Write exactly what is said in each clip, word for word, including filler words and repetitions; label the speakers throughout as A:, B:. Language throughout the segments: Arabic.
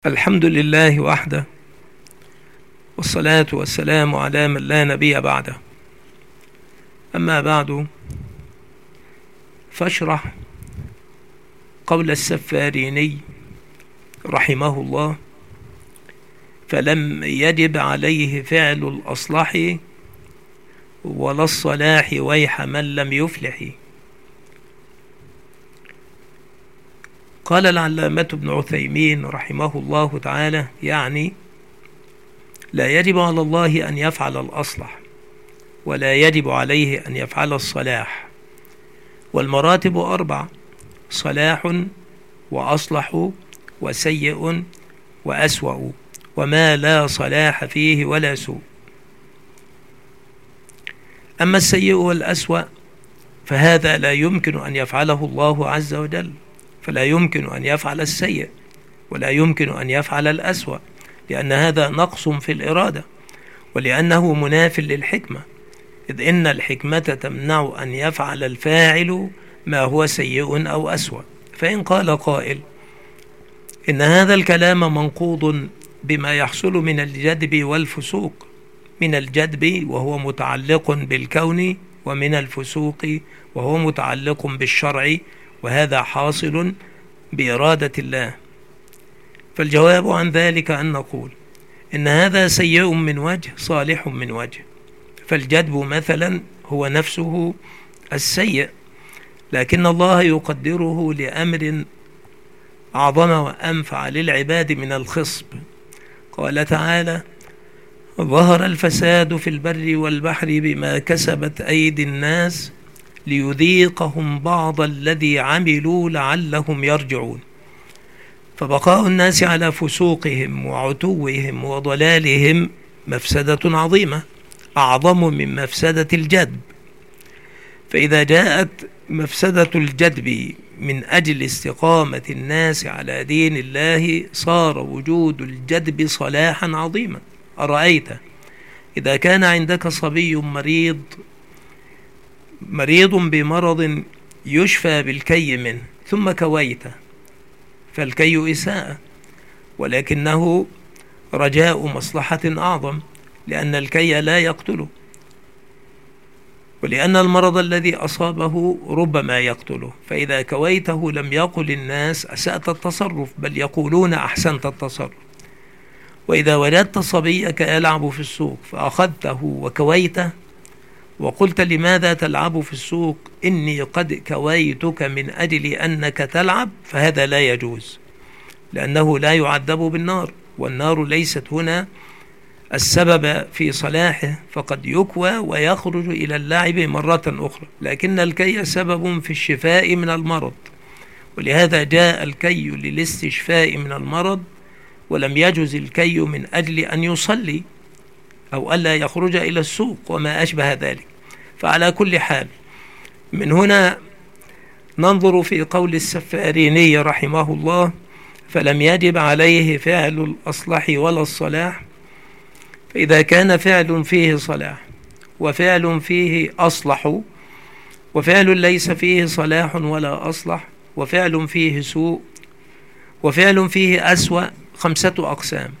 A: الحمد لله وحده، والصلاة والسلام على من لا نبي بعده. أما بعد، فاشرح قول السفاريني رحمه الله: فلم يجب عليه فعل الأصلح ولا الصلاح ويح من لم يفلح. قال العلامة ابن عثيمين رحمه الله تعالى: يعني لا يجب على الله أن يفعل الأصلح، ولا يجب عليه أن يفعل الصلاح، والمراتب أربع: صلاح وأصلح وسيء وأسوأ، وما لا صلاح فيه ولا سوء. أما السيء والأسوأ فهذا لا يمكن أن يفعله الله عز وجل، فلا يمكن أن يفعل السيء ولا يمكن أن يفعل الأسوأ، لأن هذا نقص في الإرادة، ولأنه مناف للحكمة، إذ إن الحكمة تمنع أن يفعل الفاعل ما هو سيء أو أسوأ. فإن قال قائل إن هذا الكلام منقوض بما يحصل من الجدب والفسوق، من الجدب وهو متعلق بالكون، ومن الفسوق وهو متعلق بالشرع، وهذا حاصل بإرادة الله، فالجواب عن ذلك أن نقول إن هذا سيء من وجه صالح من وجه. فالجدب مثلا هو نفسه السيء، لكن الله يقدره لأمر أعظم وأنفع للعباد من الخصب. قال تعالى: ظهر الفساد في البر والبحر بما كسبت أيدي الناس ليذيقهم بعض الذي عملوا لعلهم يرجعون. فبقاء الناس على فسوقهم وعتوهم وضلالهم مفسدة عظيمة، أعظم من مفسدة الجدب. فإذا جاءت مفسدة الجدب من أجل استقامة الناس على دين الله صار وجود الجدب صلاحا عظيما. أرأيت إذا كان عندك صبي مريض مريض بمرض يشفى بالكي منه، ثم كويته، فالكي إساءة، ولكنه رجاء مصلحة أعظم، لأن الكي لا يقتله، ولأن المرض الذي أصابه ربما يقتله. فإذا كويته لم يقل الناس أسأت التصرف، بل يقولون أحسنت التصرف. وإذا وجدت صبيك يلعب في السوق فأخذته وكويته وقلت: لماذا تلعب في السوق؟ إني قد كويتك من أجل أنك تلعب، فهذا لا يجوز، لأنه لا يعذب بالنار، والنار ليست هنا السبب في صلاحه، فقد يكوى ويخرج إلى اللعب مرة أخرى، لكن الكي سبب في الشفاء من المرض، ولهذا جاء الكي للاستشفاء من المرض، ولم يجوز الكي من أجل أن يصلي أو ألا يخرج إلى السوق وما أشبه ذلك. فعلى كل حال، من هنا ننظر في قول السفاريني رحمه الله: فلم يجب عليه فعل الأصلح ولا الصلاح. فإذا كان فعل فيه صلاح وفعل فيه أصلح، وفعل ليس فيه صلاح ولا أصلح، وفعل فيه سوء، وفعل فيه أسوأ، خمسة أقسام.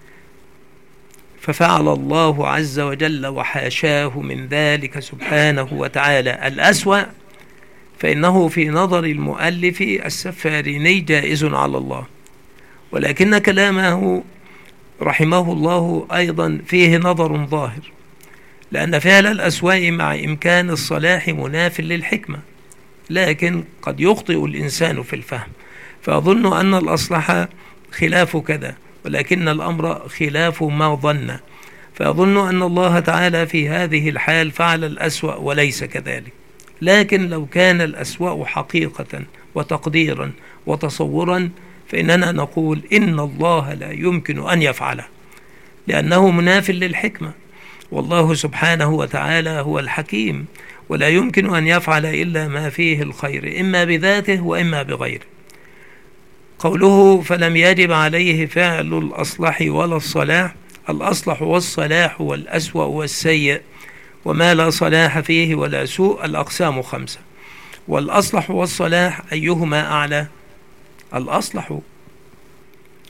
A: ففعل الله عز وجل وحاشاه من ذلك سبحانه وتعالى الأسوأ، فإنه في نظر المؤلف السفاريني جائز على الله، ولكن كلامه رحمه الله أيضا فيه نظر ظاهر، لأن فعل الأسوأ مع إمكان الصلاح مناف للحكمة، لكن قد يخطئ الإنسان في الفهم فأظن أن الأصلح خلاف كذا، ولكن الأمر خلاف ما ظن، فأظن أن الله تعالى في هذه الحال فعل الأسوأ وليس كذلك. لكن لو كان الأسوأ حقيقة وتقديرا وتصورا فإننا نقول إن الله لا يمكن أن يفعله، لأنه مناف للحكمة، والله سبحانه وتعالى هو الحكيم، ولا يمكن أن يفعل إلا ما فيه الخير، إما بذاته وإما بغيره. قوله: فلم يجب عليه فعل الأصلح ولا الصلاح، الأصلح والصلاح والأسوأ والسيء وما لا صلاح فيه ولا سوء، الأقسام خمسة. والأصلح والصلاح أيهما أعلى؟ الأصلح،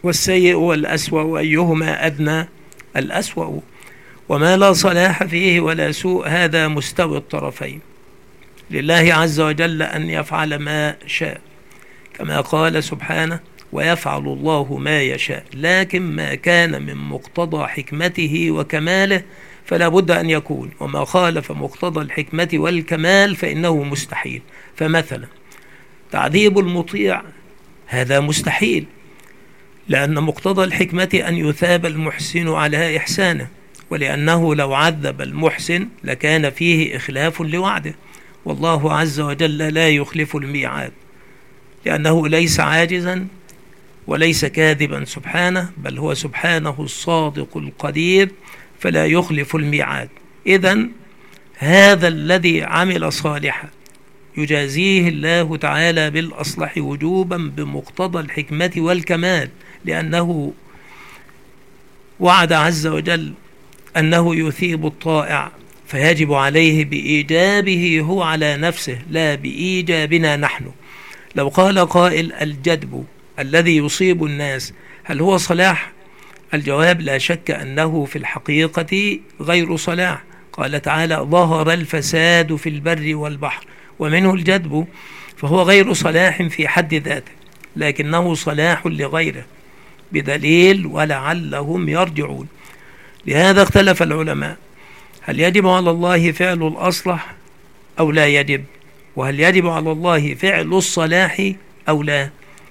A: والسيء والأسوأ أيهما أدنى؟ الأسوأ. وما لا صلاح فيه ولا سوء هذا مستوى الطرفين، لله عز وجل أن يفعل ما شاء، كما قال سبحانه: ويفعل الله ما يشاء. لكن ما كان من مقتضى حكمته وكماله فلا بد أن يكون، وما خالف مقتضى الحكمة والكمال فإنه مستحيل. فمثلا تعذيب المطيع هذا مستحيل، لأن مقتضى الحكمة أن يثاب المحسن على إحسانه، ولأنه لو عذب المحسن لكان فيه إخلاف لوعده، والله عز وجل لا يخلف الميعاد، لأنه ليس عاجزا وليس كاذبا سبحانه، بل هو سبحانه الصادق القدير فلا يخلف الميعاد. إذن هذا الذي عمل صالحا يجازيه الله تعالى بالأصلح وجوبا بمقتضى الحكمة والكمال، لأنه وعد عز وجل أنه يثيب الطائع، فيجب عليه بإيجابه هو على نفسه لا بإيجابنا نحن. لو قال قائل: الجدب الذي يصيب الناس هل هو صلاح؟ الجواب: لا شك أنه في الحقيقة غير صلاح. قال تعالى: ظهر الفساد في البر والبحر، ومنه الجدب، فهو غير صلاح في حد ذاته، لكنه صلاح لغيره بدليل ولعلهم يرجعون. لهذا اختلف العلماء: هل يجب على الله فعل الأصلح أو لا يجب؟ وهل يجب على الله فعل الصلاح أو لا؟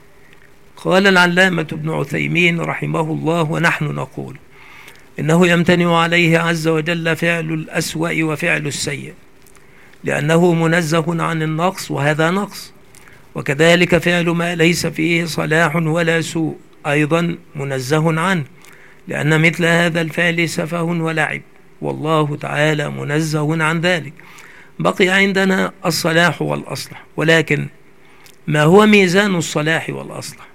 A: قال العلامة ابن عثيمين رحمه الله: ونحن نقول إنه يمتنع عليه عز وجل فعل الأسوأ وفعل السيء، لأنه منزه عن النقص وهذا نقص، وكذلك فعل ما ليس فيه صلاح ولا سوء أيضا منزه عنه، لأن مثل هذا الفعل سفه ولعب، والله تعالى منزه عن ذلك. بقي عندنا الصلاح والأصلح، ولكن ما هو ميزان الصلاح والأصلح؟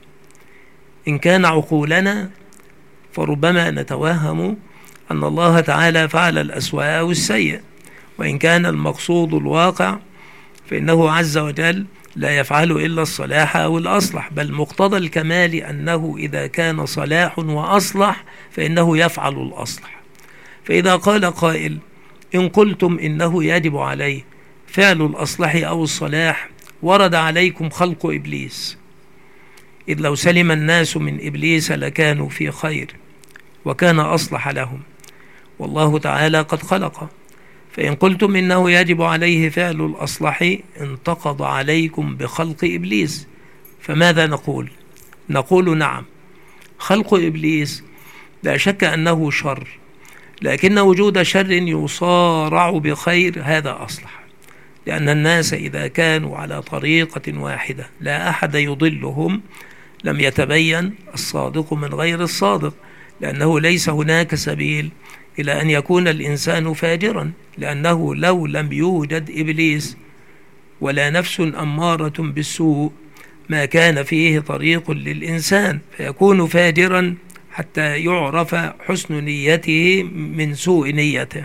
A: إن كان عقولنا فربما نتوهم أن الله تعالى فعل الأسوأ أو السيء، وإن كان المقصود الواقع فإنه عز وجل لا يفعل إلا الصلاح أو الأصلح، بل مقتضى الكمال أنه إذا كان صلاح وأصلح فإنه يفعل الأصلح. فإذا قال قائل: إن قلتم إنه يجب عليه فعل الأصلح أو الصلاح، ورد عليكم خلق إبليس، إذ لو سلم الناس من إبليس لكانوا في خير وكان أصلح لهم، والله تعالى قد خلق. فإن قلتم إنه يجب عليه فعل الأصلح انتقض عليكم بخلق إبليس، فماذا نقول؟ نقول: نعم، خلق إبليس لا شك أنه شر، لكن وجود شر يصارع بخير هذا أصلح، لأن الناس إذا كانوا على طريقة واحدة لا أحد يضلهم لم يتبين الصادق من غير الصادق، لأنه ليس هناك سبيل إلى أن يكون الإنسان فاجرا، لأنه لو لم يوجد إبليس ولا نفس أمارة بالسوء ما كان فيه طريق للإنسان فيكون فاجرا حتى يعرف حسن نيته من سوء نيته.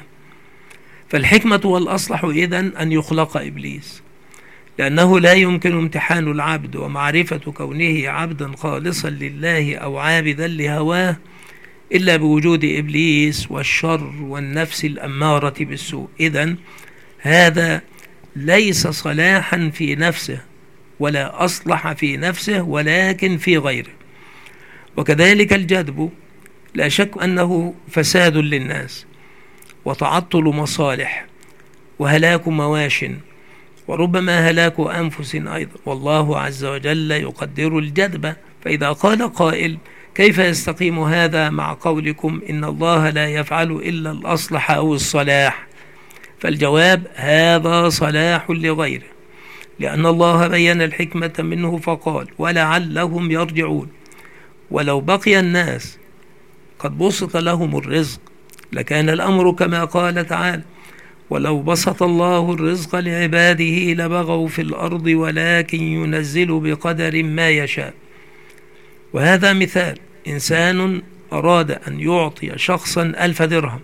A: فالحكمة والأصلح إذن أن يخلق إبليس، لأنه لا يمكن امتحان العبد ومعرفة كونه عبدا خالصا لله أو عابدا لهواه إلا بوجود إبليس والشر والنفس الأمارة بالسوء. إذن هذا ليس صلاحا في نفسه ولا أصلح في نفسه، ولكن في غيره. وكذلك الجدب لا شك أنه فساد للناس وتعطل مصالح وهلاك مواش وربما هلاك أنفس أيضا، والله عز وجل يقدر الجدب. فإذا قال قائل: كيف يستقيم هذا مع قولكم إن الله لا يفعل إلا الأصلح أو الصلاح؟ فالجواب: هذا صلاح لغيره، لأن الله بين الحكمة منه فقال: ولعلهم يرجعون. ولو بقي الناس قد بسط لهم الرزق لكان الأمر كما قال تعالى: ولو بسط الله الرزق لعباده لبغوا في الأرض ولكن ينزل بقدر ما يشاء. وهذا مثال: إنسان أراد أن يعطي شخصا ألف درهم،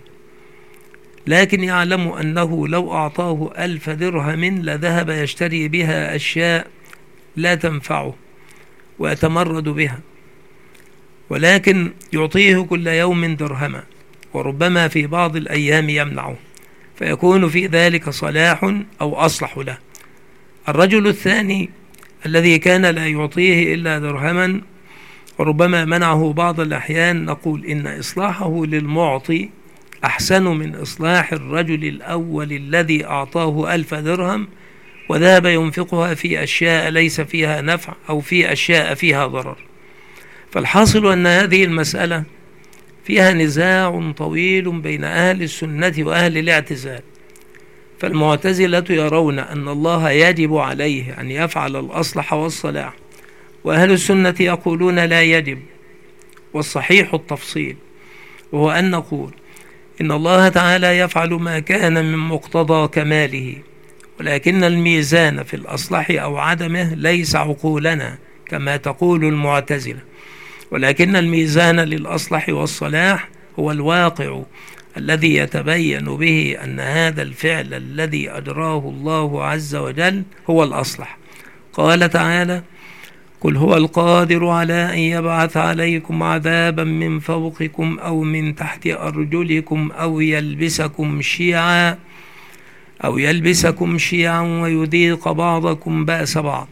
A: لكن يعلم أنه لو أعطاه ألف درهم لذهب يشتري بها أشياء لا تنفعه ويتمرد بها، ولكن يعطيه كل يوم درهما، وربما في بعض الأيام يمنعه، فيكون في ذلك صلاح أو أصلح له. الرجل الثاني الذي كان لا يعطيه إلا درهما وربما منعه بعض الأحيان، نقول إن إصلاحه للمعطي أحسن من إصلاح الرجل الأول الذي أعطاه ألف درهم وذهب ينفقها في أشياء ليس فيها نفع أو في أشياء فيها ضرر. فالحاصل أن هذه المسألة فيها نزاع طويل بين أهل السنة وأهل الاعتزال. فالمعتزلة يرون أن الله يجب عليه أن يفعل الأصلح والصلاح، وأهل السنة يقولون لا يجب، والصحيح التفصيل، وهو أن نقول إن الله تعالى يفعل ما كان من مقتضى كماله، ولكن الميزان في الأصلح أو عدمه ليس عقولنا كما تقول المعتزلة، ولكن الميزان للأصلح والصلاح هو الواقع الذي يتبين به أن هذا الفعل الذي أجراه الله عز وجل هو الأصلح. قال تعالى: قل هو القادر على أن يبعث عليكم عذابا من فوقكم أو من تحت أرجلكم أو يلبسكم شيعا أو يلبسكم شيعا ويذيق بعضكم بأس بعض.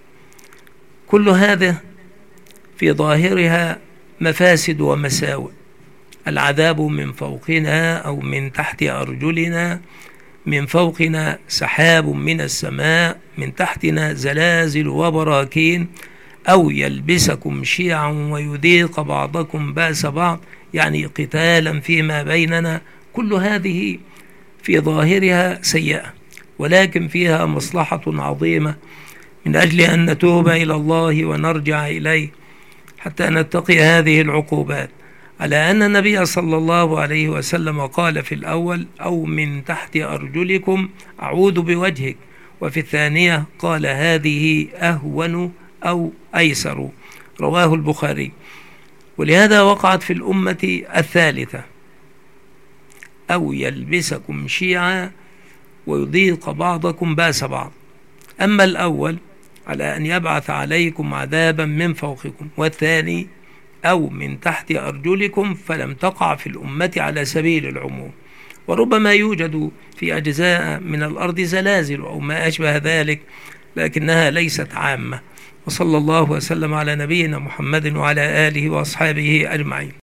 A: كل هذا في ظاهرها مفاسد ومساوئ. العذاب من فوقنا أو من تحت أرجلنا، من فوقنا سحاب من السماء، من تحتنا زلازل وبراكين، أو يلبسكم شيعا ويذيق بعضكم بأس بعض، يعني قتالا فيما بيننا. كل هذه في ظاهرها سيئة، ولكن فيها مصلحة عظيمة من أجل أن نتوب إلى الله ونرجع إليه حتى نتقي هذه العقوبات، على أن النبي صلى الله عليه وسلم قال في الأول: أو من تحت أرجلكم أعوذ بوجهك، وفي الثانية قال: هذه أهون أو أيسر، رواه البخاري. ولهذا وقعت في الأمة الثالثة: أو يلبسكم شيعا ويذيق بعضكم بأس بعض. أما الأول على أن يبعث عليكم عذابا من فوقكم، والثاني أو من تحت أرجلكم، فلم تقع في الأمة على سبيل العموم، وربما يوجد في أجزاء من الأرض زلازل أو ما أشبه ذلك، لكنها ليست عامة. وصلى الله وسلم على نبينا محمد وعلى آله وأصحابه أجمعين.